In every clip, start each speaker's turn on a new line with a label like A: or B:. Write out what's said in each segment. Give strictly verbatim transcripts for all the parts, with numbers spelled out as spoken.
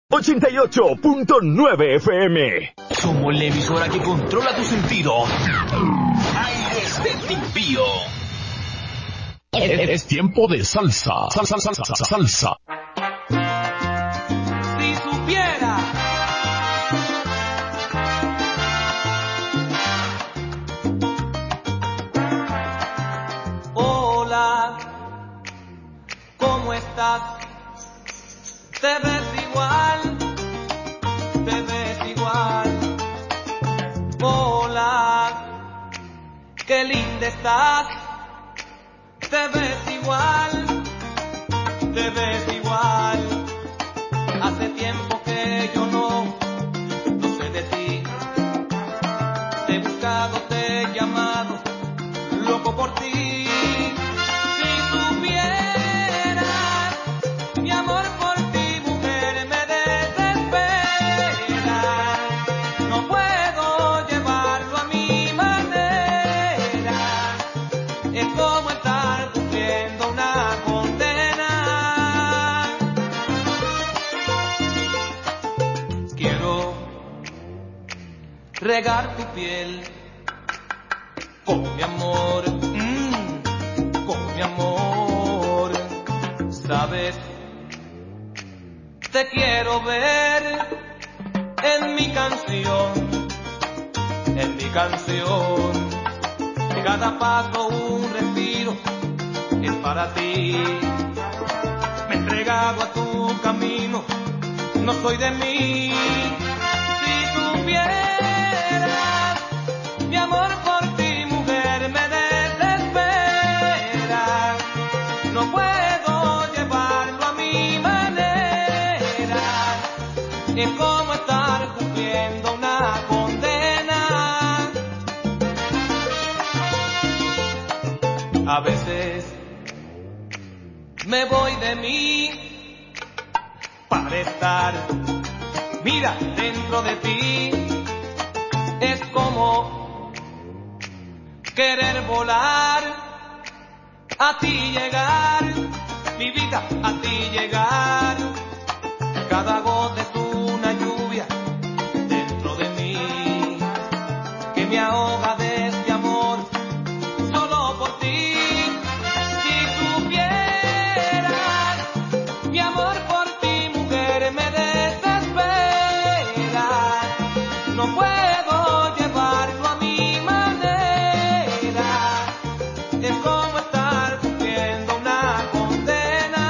A: ochenta y ocho punto nueve F M.
B: Somos la emisora que controla tu sentido. Aires de Timbío.
C: Es tiempo de salsa. Salsa, salsa, salsa, salsa.
D: Si supiera hola, ¿cómo estás? Te ves igual, te ves igual. Hola, qué linda estás. Te ves igual, te ves igual. Hace tiempo que yo no, no sé de ti. Te he buscado, te he llamado, loco por ti. Si supieras, mi amor por ti, mujer, me desespera. No puedo llevarlo a mi manera. Es como estar cumpliendo una condena. Quiero regar tu piel con mi amor, mmm, con mi amor. Sabes, te quiero ver en mi canción, en mi canción. Cada paso un respiro es para ti. Me he entregado a tu camino, no soy de mí. Si supieras, mi amor por ti, mujer, me desespera. No puedo llevarlo a mi manera. Es como estar cumpliendo una condena. A veces me voy de mí para estar, mira, dentro de ti. Es como querer volar, a ti llegar, mi vida, a ti llegar. Cada gota es una lluvia dentro de mí que me ahoga de este amor solo por ti. Si supieras, mi amor por ti, mujer, me desespera. No puedo llevarlo a mi manera. Es como estar cumpliendo una condena.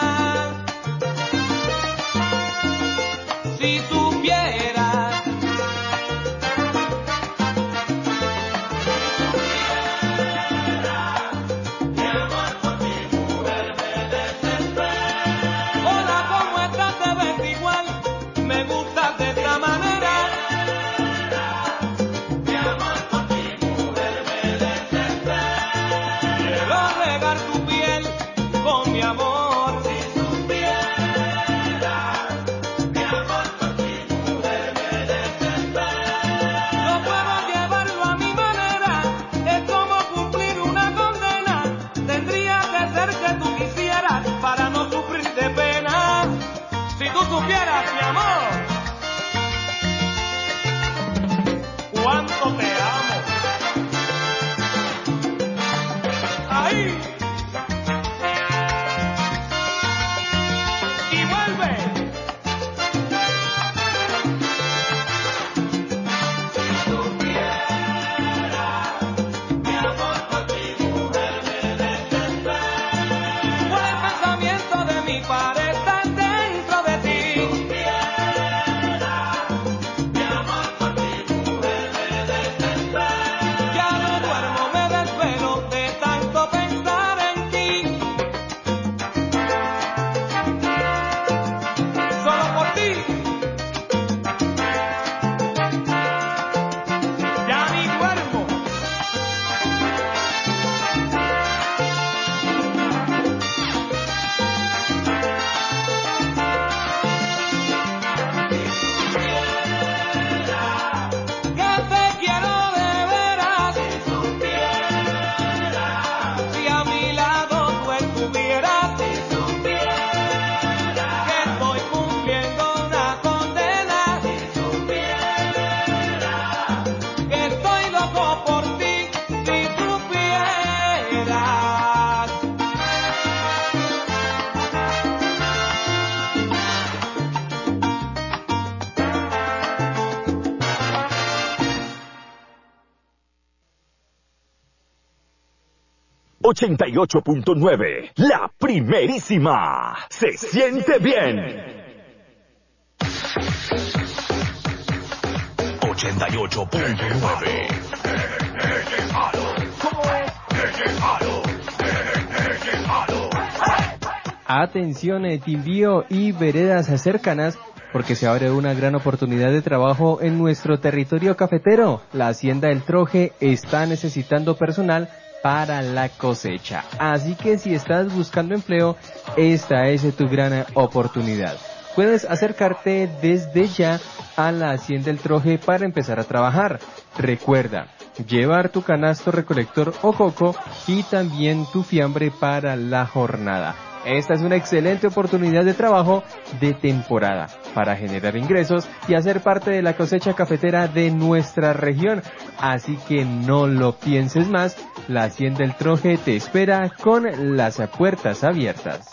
D: Si supieras, mi amor por ti, mujer, me desespera. Hola, ¿cómo estás? Te ves igual, me gustas de esta manera. Mi amor por ti, mujer, me desespera. Quiero regar tu piel con mi amor. Si supieras, mi amor por ti, mujer, me desespera. No puedo llevarlo a mi manera, es como cumplir una condena. Tendría que ser que tú quisieras para no sufrir de pena. Si tú supieras, mi amor, cuánto te amo. Ahí. Y vuelve. Si supieras, mi amor por ti, mujer, me desespera. Por el pensamiento de mi para estar dentro de ti. Si supieras,
A: ochenta y ocho punto nueve, la primerísima. Se siente bien.
B: ochenta y ocho punto nueve.
E: Atención, Timbío y veredas cercanas, porque se abre una gran oportunidad de trabajo en nuestro territorio cafetero. La Hacienda El Troje está necesitando personal para la cosecha. Así que si estás buscando empleo, esta es tu gran oportunidad. Puedes acercarte desde ya a la Hacienda El Troje para empezar a trabajar. Recuerda, llevar tu canasto recolector o coco y también tu fiambre para la jornada. Esta es una excelente oportunidad de trabajo de temporada para generar ingresos y hacer parte de la cosecha cafetera de nuestra región. Así que no lo pienses más, la Hacienda El Troje te espera con las puertas abiertas.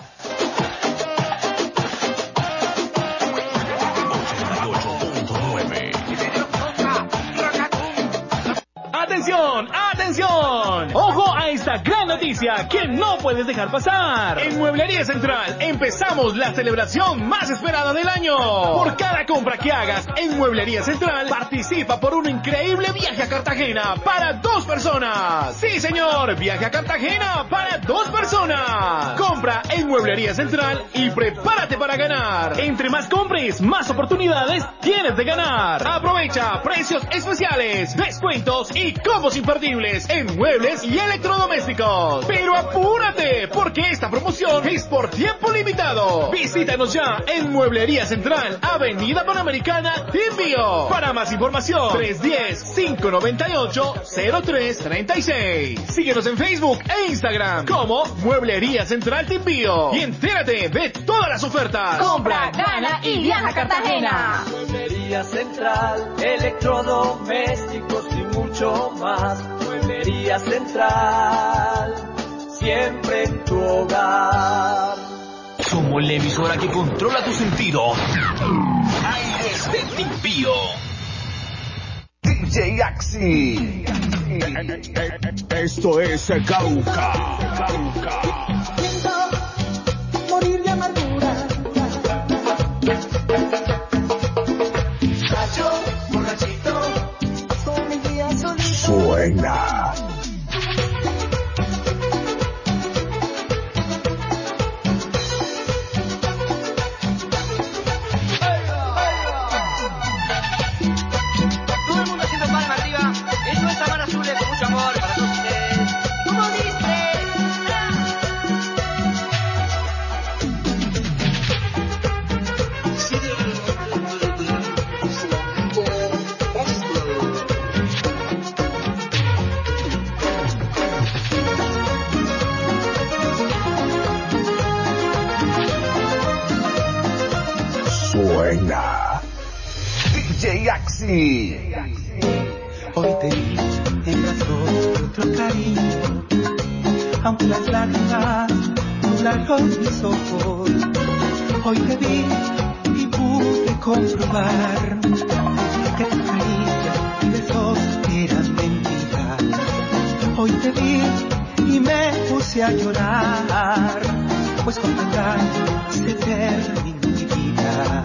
F: ¡Atención! ¡Atención! ¡Ojo a esta gran noticia que no puedes dejar pasar! En Mueblería Central empezamos la celebración más esperada del año. Por cada compra que hagas en Mueblería Central, participa por un increíble viaje a Cartagena para dos personas. ¡Sí, señor! ¡Viaje a Cartagena para dos personas! Compra en Mueblería Central y prepárate para ganar. Entre más compres, más oportunidades tienes de ganar. Aprovecha precios especiales, descuentos y combos imperdibles en muebles y electrodomésticos. Pero apúrate, porque esta promoción es por tiempo limitado. Visítanos ya en Mueblería Central, Avenida Panamericana, Timbío. Para más información, tres uno cero, cinco nueve ocho, cero tres tres seis. Síguenos en Facebook e Instagram como Mueblería Central Timbío. Y entérate de todas las ofertas.
G: Compra, gana y viaja a Cartagena.
H: Mueblería Central, electrodomésticos y mucho más. Mueblería Central, siempre en tu hogar.
B: Somos la emisora que controla tu sentido. Aires de Timbío.
A: D J Axi. Esto es Cauca. Cauca.
I: Morir de amargura. Borracho, borrachito, con mi día solito.
A: Suena.
J: Todo el mundo haciendo palma arriba. Eso es Sabana Azul con mucho amor para todos ustedes. ¿Cómo dice?
A: Suena. D J Axi.
K: Hoy te vi en brazos de otro cariño, aunque las lágrimas nublaron mis ojos. Hoy te vi y pude comprobar que tus caricias y besos eran mentiras. Hoy te vi y me puse a llorar, pues con tu engaño se terminó mi vida.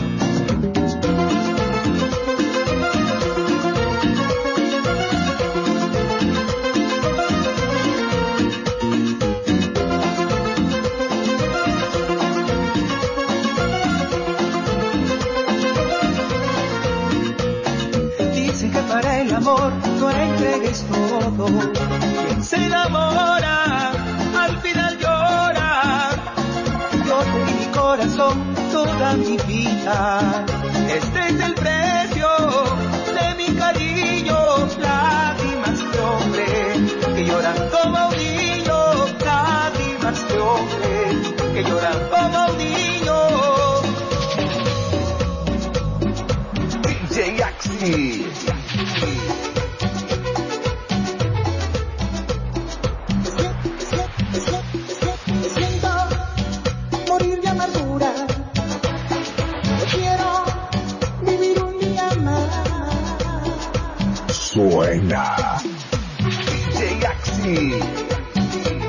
K: Para el amor no entregues todo. Quien se enamora al final llora. Yo te di mi corazón, toda mi vida. Este es el precio de mi cariño. Lágrimas de hombre que lloran como un niño. Lágrimas de hombre que lloran como un niño.
A: D J Axi.
I: Morir de amargura. Yo quiero vivir un día más.
A: Suena. D J Axi.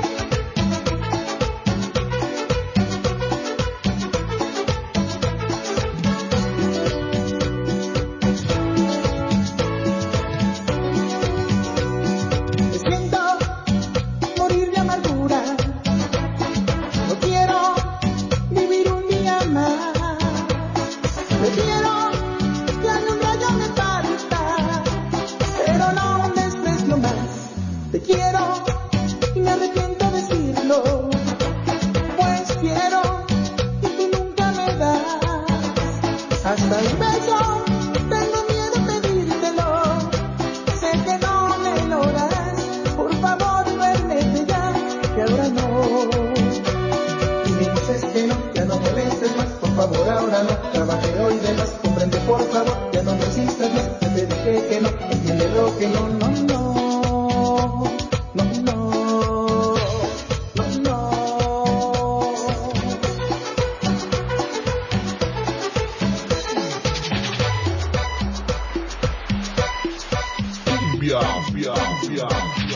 I: Te quiero, que algún rayo me falta, pero no me estés nomás. Te quiero y me arrepiento de decirlo, pues quiero y tú nunca me das hasta un beso. Tengo miedo a pedírtelo, sé que no me lo das. Por favor, duérmete ya, que ahora no. Y me dices que no, ya no molestes más. Por favor, ahora no, trabajé hoy de más. Comprende, por favor, ya no me insistas más. Ya te dije que no, entiende lo que no, no, no. No, no, no, no.
C: Cumbia, cumbia, cumbia.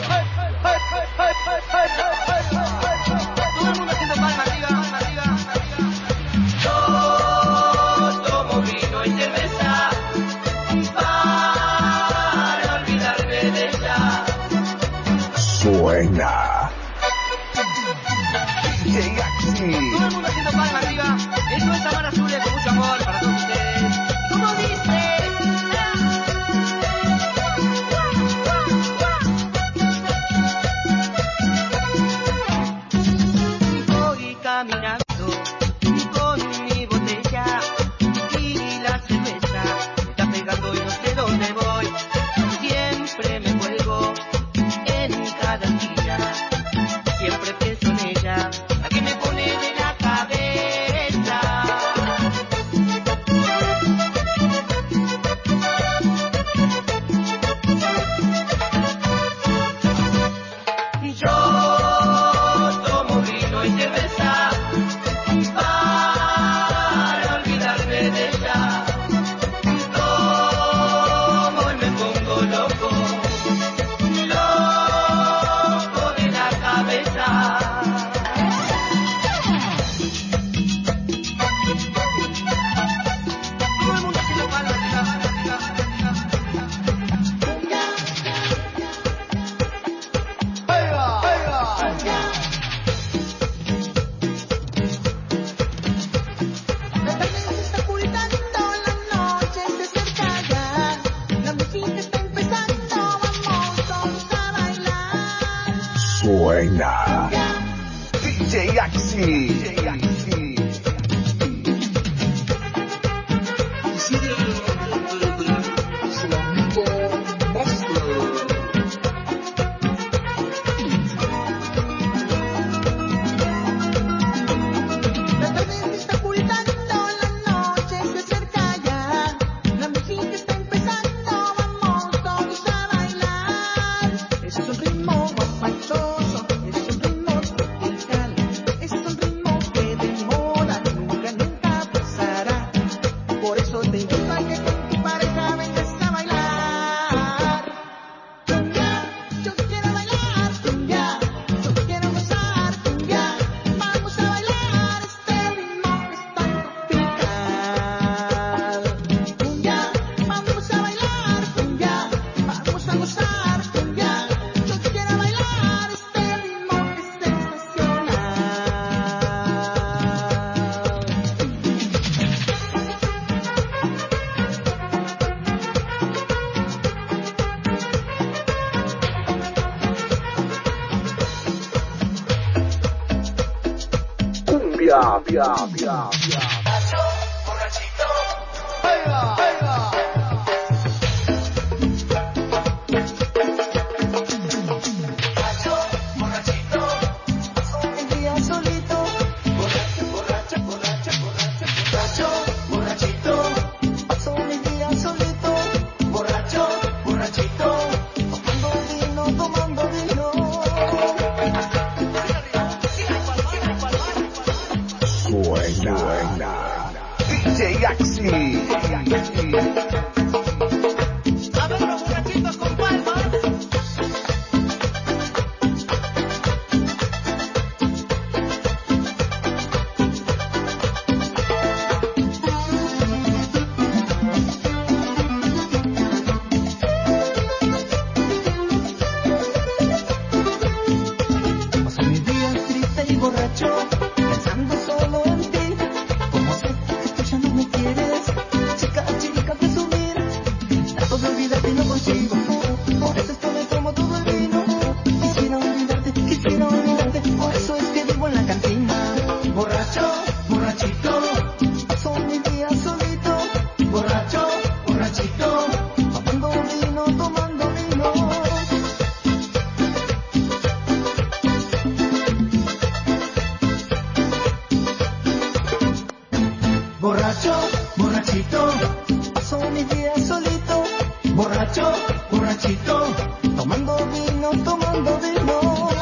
J: Todo el mundo haciendo palmas arriba, palmas arriba, arriba. Yo tomo vino y cerveza para olvidarme de ella.
A: Suena. D J Axi.
J: Todo el mundo haciendo palmas arriba. Esto es Samara Zulia con mucho amor para todos ustedes. ¿Cómo dice? Voy caminando con mi botella y la cerveza me está pegando y no sé dónde voy. Siempre me vuelvo en cada esquina, siempre pienso en ella, la que me pone de la cabeza. Yo tomo vino y cerveza para olvidarme de ella. Tomo y me pongo loco, loco de la cabeza. Todo el mundo haciendo palmas arriba, arriba, arriba,
I: La tarde se está ocultando, la noche se acerca ya. La música está empezando, vamos todos a bailar.
A: Suena. D J Axi.
I: La tarde se está ocultando, la noche se acerca ya. La música está empezando, vamos todos a bailar. Es un ritmo guapachoso, es un ritmo tropical, es un ritmo que de moda nunca, nunca pasará. Por eso te invito a que con tu pareja vengas a bailar. Cumbia, yo quiero bailar cumbia, yo quiero gozar cumbia. Vamos a bailar este ritmo que es tan tropical. Cumbia, vamos a bailar cumbia, vamos a gozar cumbia. Yo quiero bailar este ritmo que es sensacional.
A: Cumbia, cumbia, cumbia.
I: El día solito, borracho, borracho, borracho, borracho, borracho, borrachito. Paso mi día solito, borracho, borrachito. Tomando vino, tomando vino.
A: Suena. D J Axi.
J: a ver los borrachitos con palmas.
I: Pensando solo en ti, como sé que tú ya no me quieres, borrachito, son mis días solito, borracho, borrachito, tomando vino, tomando vino.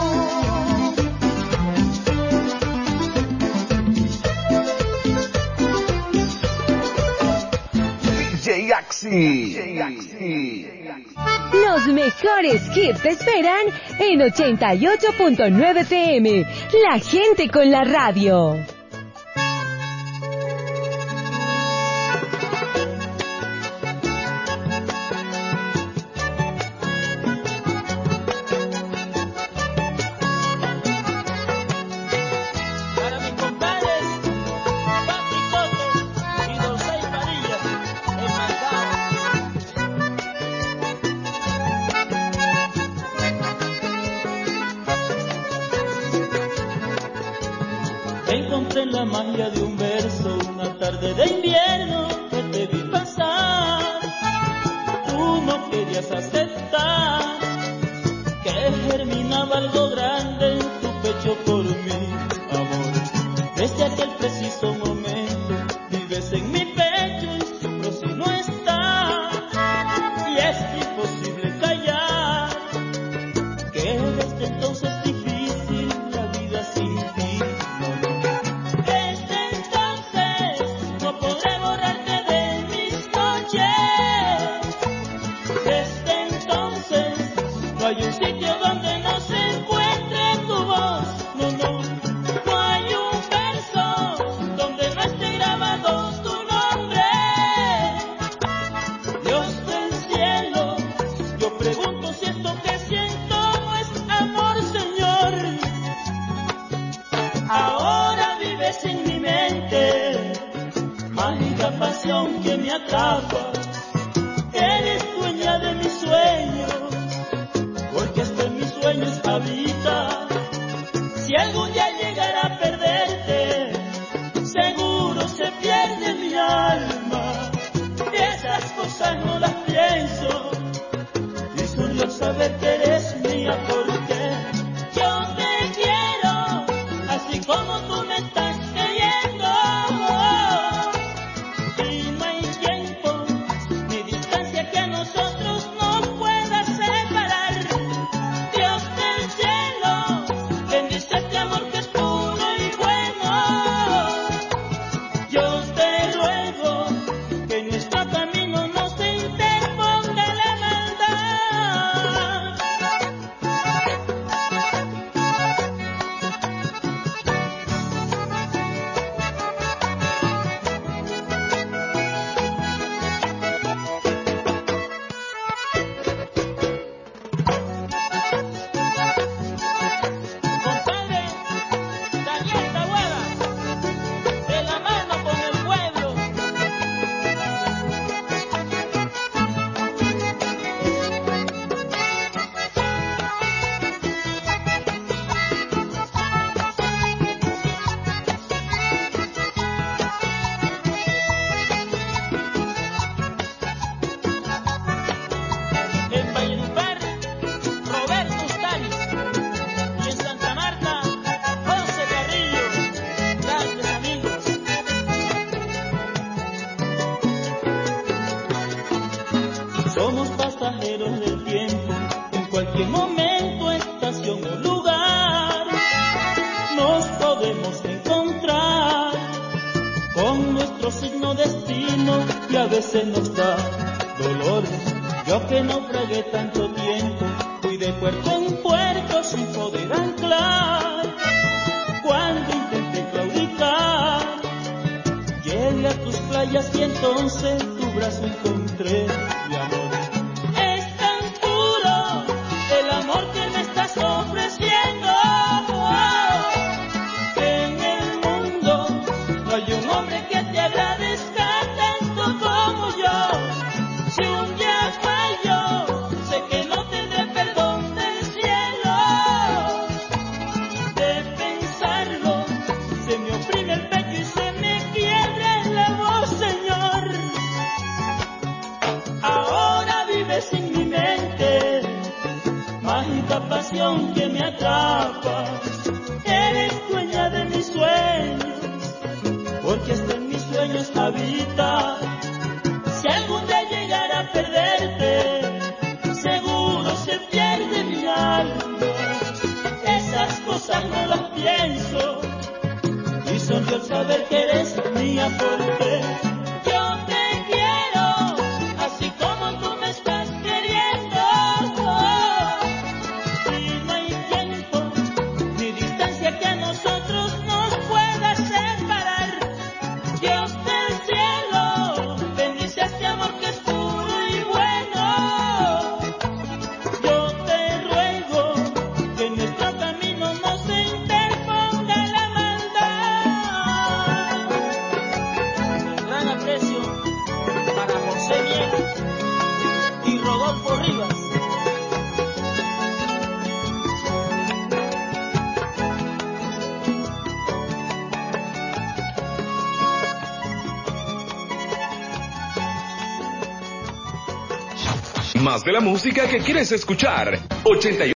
A: D J Axi.
L: Los mejores hits te esperan en ochenta y ocho punto nueve T M. La gente con la radio.
M: Encontré la magia de un verso, una tarde de invierno que te vi pasar. Tú no querías aceptar que germinaba algo grande en tu pecho por mí, amor. Desde aquel preciso momento vives en mi pecho y sufro si no estás. Y es imposible callar que desde entonces es difícil la vida sin ti. No hay un sitio donde no se encuentre tu voz, no, no, no hay un verso donde no esté grabado tu nombre. Dios del cielo, yo pregunto si esto que siento no es amor, Señor. Ahora vives en mi mente, mágica pasión que me atrapa. Eres dueña de mis sueños, porque hasta en mis sueños habita. Si algún día llegara a perderte, seguro se pierde mi alma. Y esas cosas no las pienso, y solo saber que eres mía, porque yo te quiero, así como tú me estás queriendo. Y no hay tiempo ni distancia que a nosotros no pueda separar. Dios del cielo, bendice este amor que es puro y bueno. Yo te ruego que en nuestro camino no se interponga la maldad. Compadre, Daniel Taboada, de la mano con el pueblo. En Valledupar, Roberto Ustaris. Y en Santa Marta, José Carrillo. Grandes amigos. Somos pasajeros del tiempo, en cualquier momento, estación o lugar nos podemos encontrar con nuestro signo destino, y a veces nos da dolores. Yo que naufragué tanto tiempo, fui de puerto en puerto sin poder anclar. Cuando intenté claudicar, llegué a tus playas y entonces tu brazo encontré, mi amor. Es tan puro el amor que me estás ofreciendo, que en el mundo no hay un hombre que te agradezca tanto como yo. Si un día fallo, sé que no tendré perdón del cielo. De pensarlo, se me oprime el pecho y se me quiebra la voz, Señor. Ahora vives en mi mente, mágica pasión que me atrapa. Eres dueña de mis sueños, porque hasta en mis sueños habita. pienso y sonrío al saber que eres mía porque yo te quiero así como tú me estás queriendo. Y no hay tiempo ni distancia que a nosotros nos pueda separar. Dios del cielo bendice este amor que es puro y bueno. Yo te ruego que en nuestro camino no se interponga la maldad. Un gran aprecio para José Bien y Rodolfo Rivas.
B: Más de la música que quieres escuchar. ochenta y